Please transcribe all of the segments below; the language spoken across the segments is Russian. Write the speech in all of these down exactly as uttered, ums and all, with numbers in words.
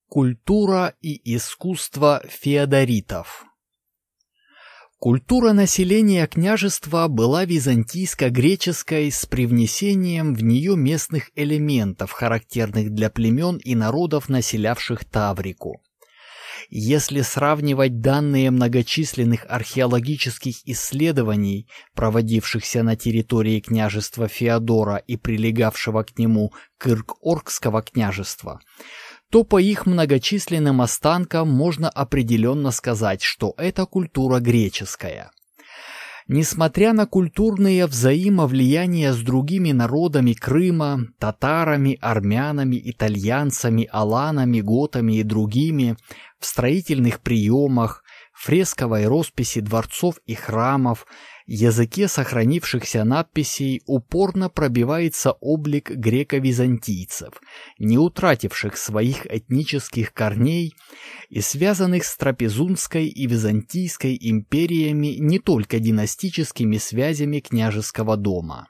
Культура и искусство феодоритов. Культура населения княжества была византийско-греческой с привнесением в нее местных элементов, характерных для племен и народов, населявших Таврику. Если сравнивать данные многочисленных археологических исследований, проводившихся на территории княжества Феодора и прилегавшего к нему Кырк-Оркского княжества, то по их многочисленным останкам можно определенно сказать, что это культура греческая. Несмотря на культурные взаимовлияния с другими народами Крыма, татарами, армянами, итальянцами, аланами, готами и другими, в строительных приемах, фресковой росписи дворцов и храмов, языке сохранившихся надписей упорно пробивается облик греко-византийцев, не утративших своих этнических корней и связанных с Трапезунской и Византийской империями не только династическими связями княжеского дома.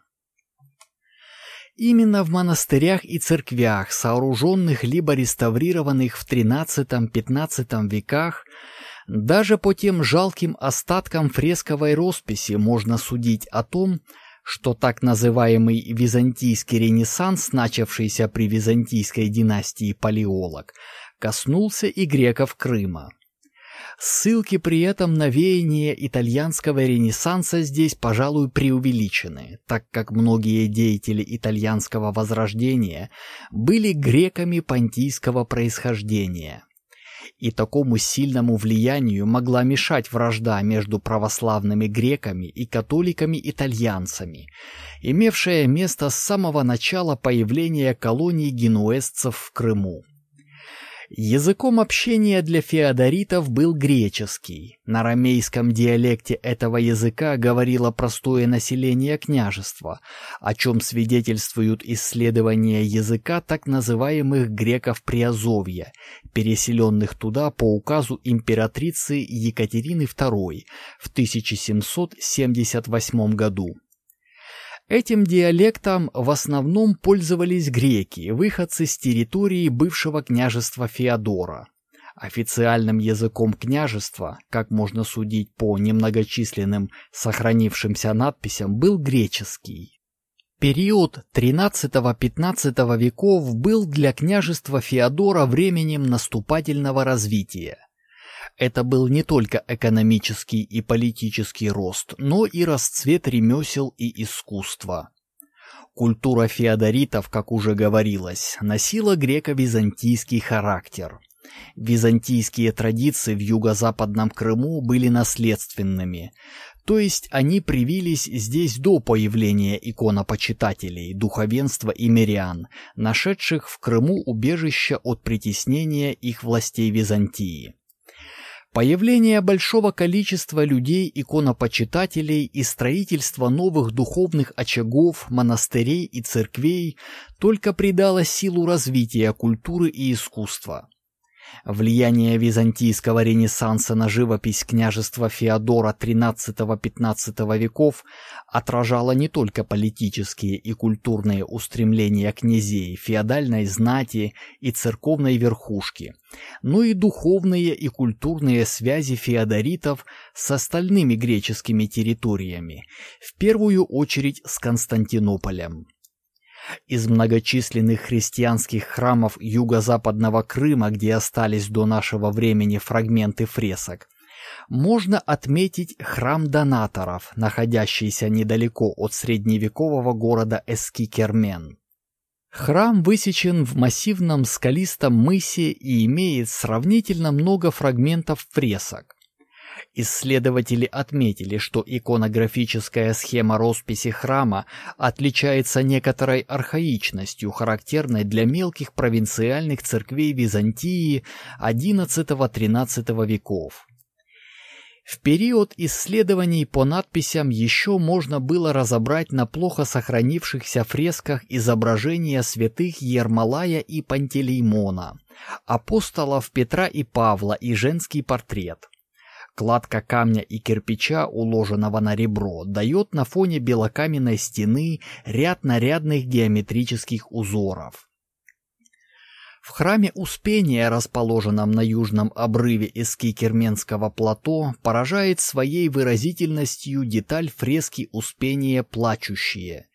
Именно в монастырях и церквях, сооруженных либо реставрированных в тринадцатом-пятнадцатом веках, даже по тем жалким остаткам фресковой росписи можно судить о том, что так называемый византийский ренессанс, начавшийся при византийской династии Палеолог, коснулся и греков Крыма. Ссылки при этом на веяние итальянского ренессанса здесь, пожалуй, преувеличены, так как многие деятели итальянского возрождения были греками понтийского происхождения. И такому сильному влиянию могла мешать вражда между православными греками и католиками-итальянцами, имевшая место с самого начала появления колоний генуэзцев в Крыму. Языком общения для феодоритов был греческий. На ромейском диалекте этого языка говорило простое население княжества, о чем свидетельствуют исследования языка так называемых греков Приазовья, переселенных туда по указу императрицы Екатерины второй в тысяча семьсот семьдесят восьмом году. Этим диалектом в основном пользовались греки, выходцы с территории бывшего княжества Феодора. Официальным языком княжества, как можно судить по немногочисленным сохранившимся надписям, был греческий. Период тринадцатого-пятнадцатого веков был для княжества Феодора временем наступательного развития. Это был не только экономический и политический рост, но и расцвет ремесел и искусства. Культура феодоритов, как уже говорилось, носила греко-византийский характер. Византийские традиции в юго-западном Крыму были наследственными, то есть они привились здесь до появления иконопочитателей, духовенства и мирян, нашедших в Крыму убежище от притеснения их властей Византии. Появление большого количества людей-иконопочитателей и строительство новых духовных очагов, монастырей и церквей только придало силу развития культуры и искусства. Влияние византийского ренессанса на живопись княжества Феодора тринадцатого-пятнадцатого веков отражало не только политические и культурные устремления князей, феодальной знати и церковной верхушки, но и духовные и культурные связи феодоритов с остальными греческими территориями, в первую очередь с Константинополем. Из многочисленных христианских храмов юго-западного Крыма, где остались до нашего времени фрагменты фресок, можно отметить храм донаторов, находящийся недалеко от средневекового города Эскикермен. Храм высечен в массивном скалистом мысе и имеет сравнительно много фрагментов фресок. Исследователи отметили, что иконографическая схема росписи храма отличается некоторой архаичностью, характерной для мелких провинциальных церквей Византии одиннадцатого-тринадцатого веков. В период исследований по надписям еще можно было разобрать на плохо сохранившихся фресках изображения святых Ермолая и Пантелеймона, апостолов Петра и Павла и женский портрет. Кладка камня и кирпича, уложенного на ребро, дает на фоне белокаменной стены ряд нарядных геометрических узоров. В храме Успения, расположенном на южном обрыве Эски-Керменского плато, поражает своей выразительностью деталь фрески Успения «Плачущие».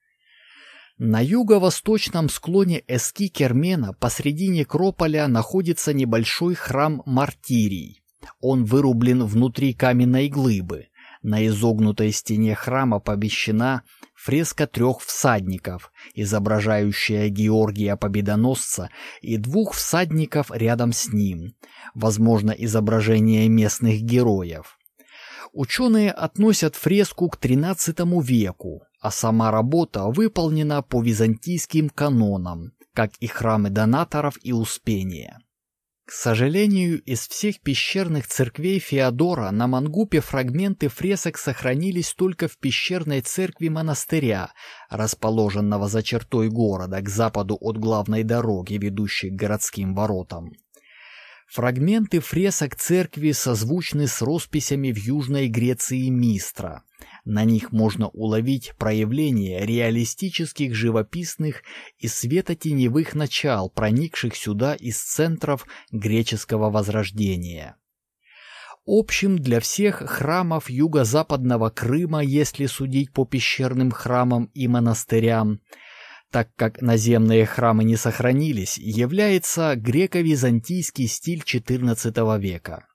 На юго-восточном склоне Эски-Кермена посреди некрополя находится небольшой храм Мартирий. Он вырублен внутри каменной глыбы. На изогнутой стене храма помещена фреска трех всадников, изображающая Георгия Победоносца и двух всадников рядом с ним, возможно, изображение местных героев. Ученые относят фреску к тринадцатому веку, а сама работа выполнена по византийским канонам, как и храмы Донаторов и Успения. К сожалению, из всех пещерных церквей Феодора на Мангупе фрагменты фресок сохранились только в пещерной церкви монастыря, расположенного за чертой города к западу от главной дороги, ведущей к городским воротам. Фрагменты фресок церкви созвучны с росписями в Южной Греции Мистра. На них можно уловить проявление реалистических живописных и светотеневых начал, проникших сюда из центров греческого возрождения. Общим для всех храмов юго-западного Крыма, если судить по пещерным храмам и монастырям, так как наземные храмы не сохранились, является греко-византийский стиль четырнадцатого века.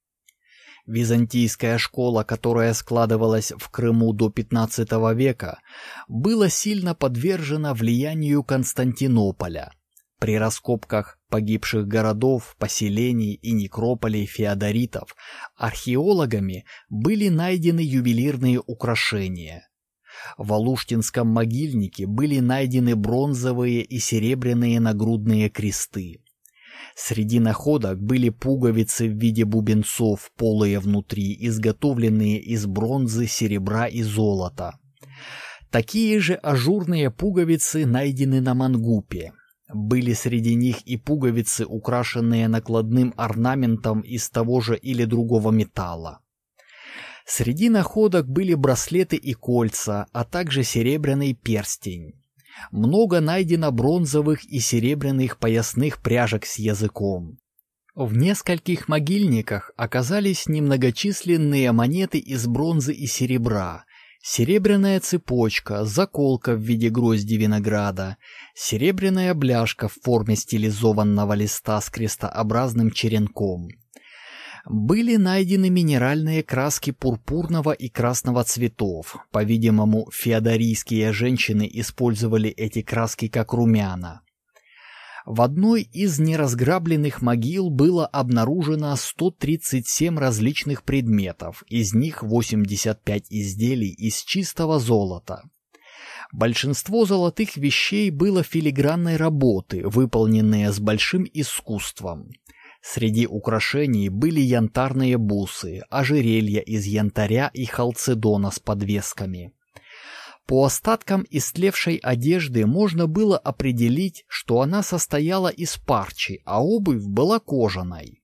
Византийская школа, которая складывалась в Крыму до пятнадцатого века, была сильно подвержена влиянию Константинополя. При раскопках погибших городов, поселений и некрополей феодоритов археологами были найдены ювелирные украшения. В Алуштинском могильнике были найдены бронзовые и серебряные нагрудные кресты. Среди находок были пуговицы в виде бубенцов, полые внутри, изготовленные из бронзы, серебра и золота. Такие же ажурные пуговицы найдены на Мангупе. Были среди них и пуговицы, украшенные накладным орнаментом из того же или другого металла. Среди находок были браслеты и кольца, а также серебряный перстень. Много найдено бронзовых и серебряных поясных пряжек с языком. В нескольких могильниках оказались немногочисленные монеты из бронзы и серебра, серебряная цепочка, заколка в виде грозди винограда, серебряная бляшка в форме стилизованного листа с крестообразным черенком. Были найдены минеральные краски пурпурного и красного цветов. По-видимому, феодорийские женщины использовали эти краски как румяна. В одной из неразграбленных могил было обнаружено сто тридцать семь различных предметов, из них восемьдесят пять изделий из чистого золота. Большинство золотых вещей было филигранной работы, выполненные с большим искусством. Среди украшений были янтарные бусы, ожерелья из янтаря и халцедона с подвесками. По остаткам истлевшей одежды можно было определить, что она состояла из парчи, а обувь была кожаной.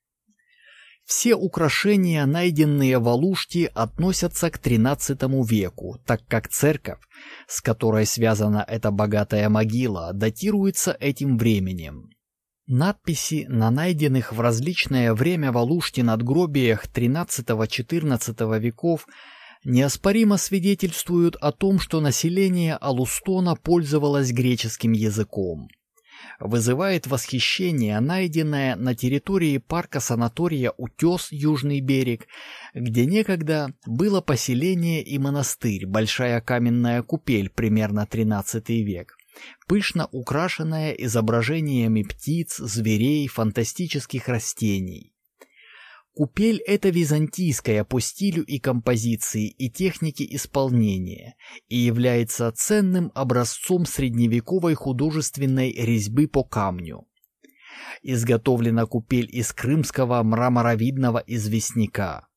Все украшения, найденные в Алуште, относятся к тринадцатому веку, так как церковь, с которой связана эта богатая могила, датируется этим временем. Надписи на найденных в различное время в Алуште надгробиях тринадцатого-четырнадцатого веков неоспоримо свидетельствуют о том, что население Алустона пользовалось греческим языком. Вызывает восхищение найденное на территории парка-санатория «Утес» Южный берег, где некогда было поселение и монастырь, большая каменная купель, примерно тринадцатый век, пышно украшенная изображениями птиц, зверей, фантастических растений. Купель — это византийская по стилю и композиции и технике исполнения и является ценным образцом средневековой художественной резьбы по камню. Изготовлена купель из крымского мраморовидного известняка.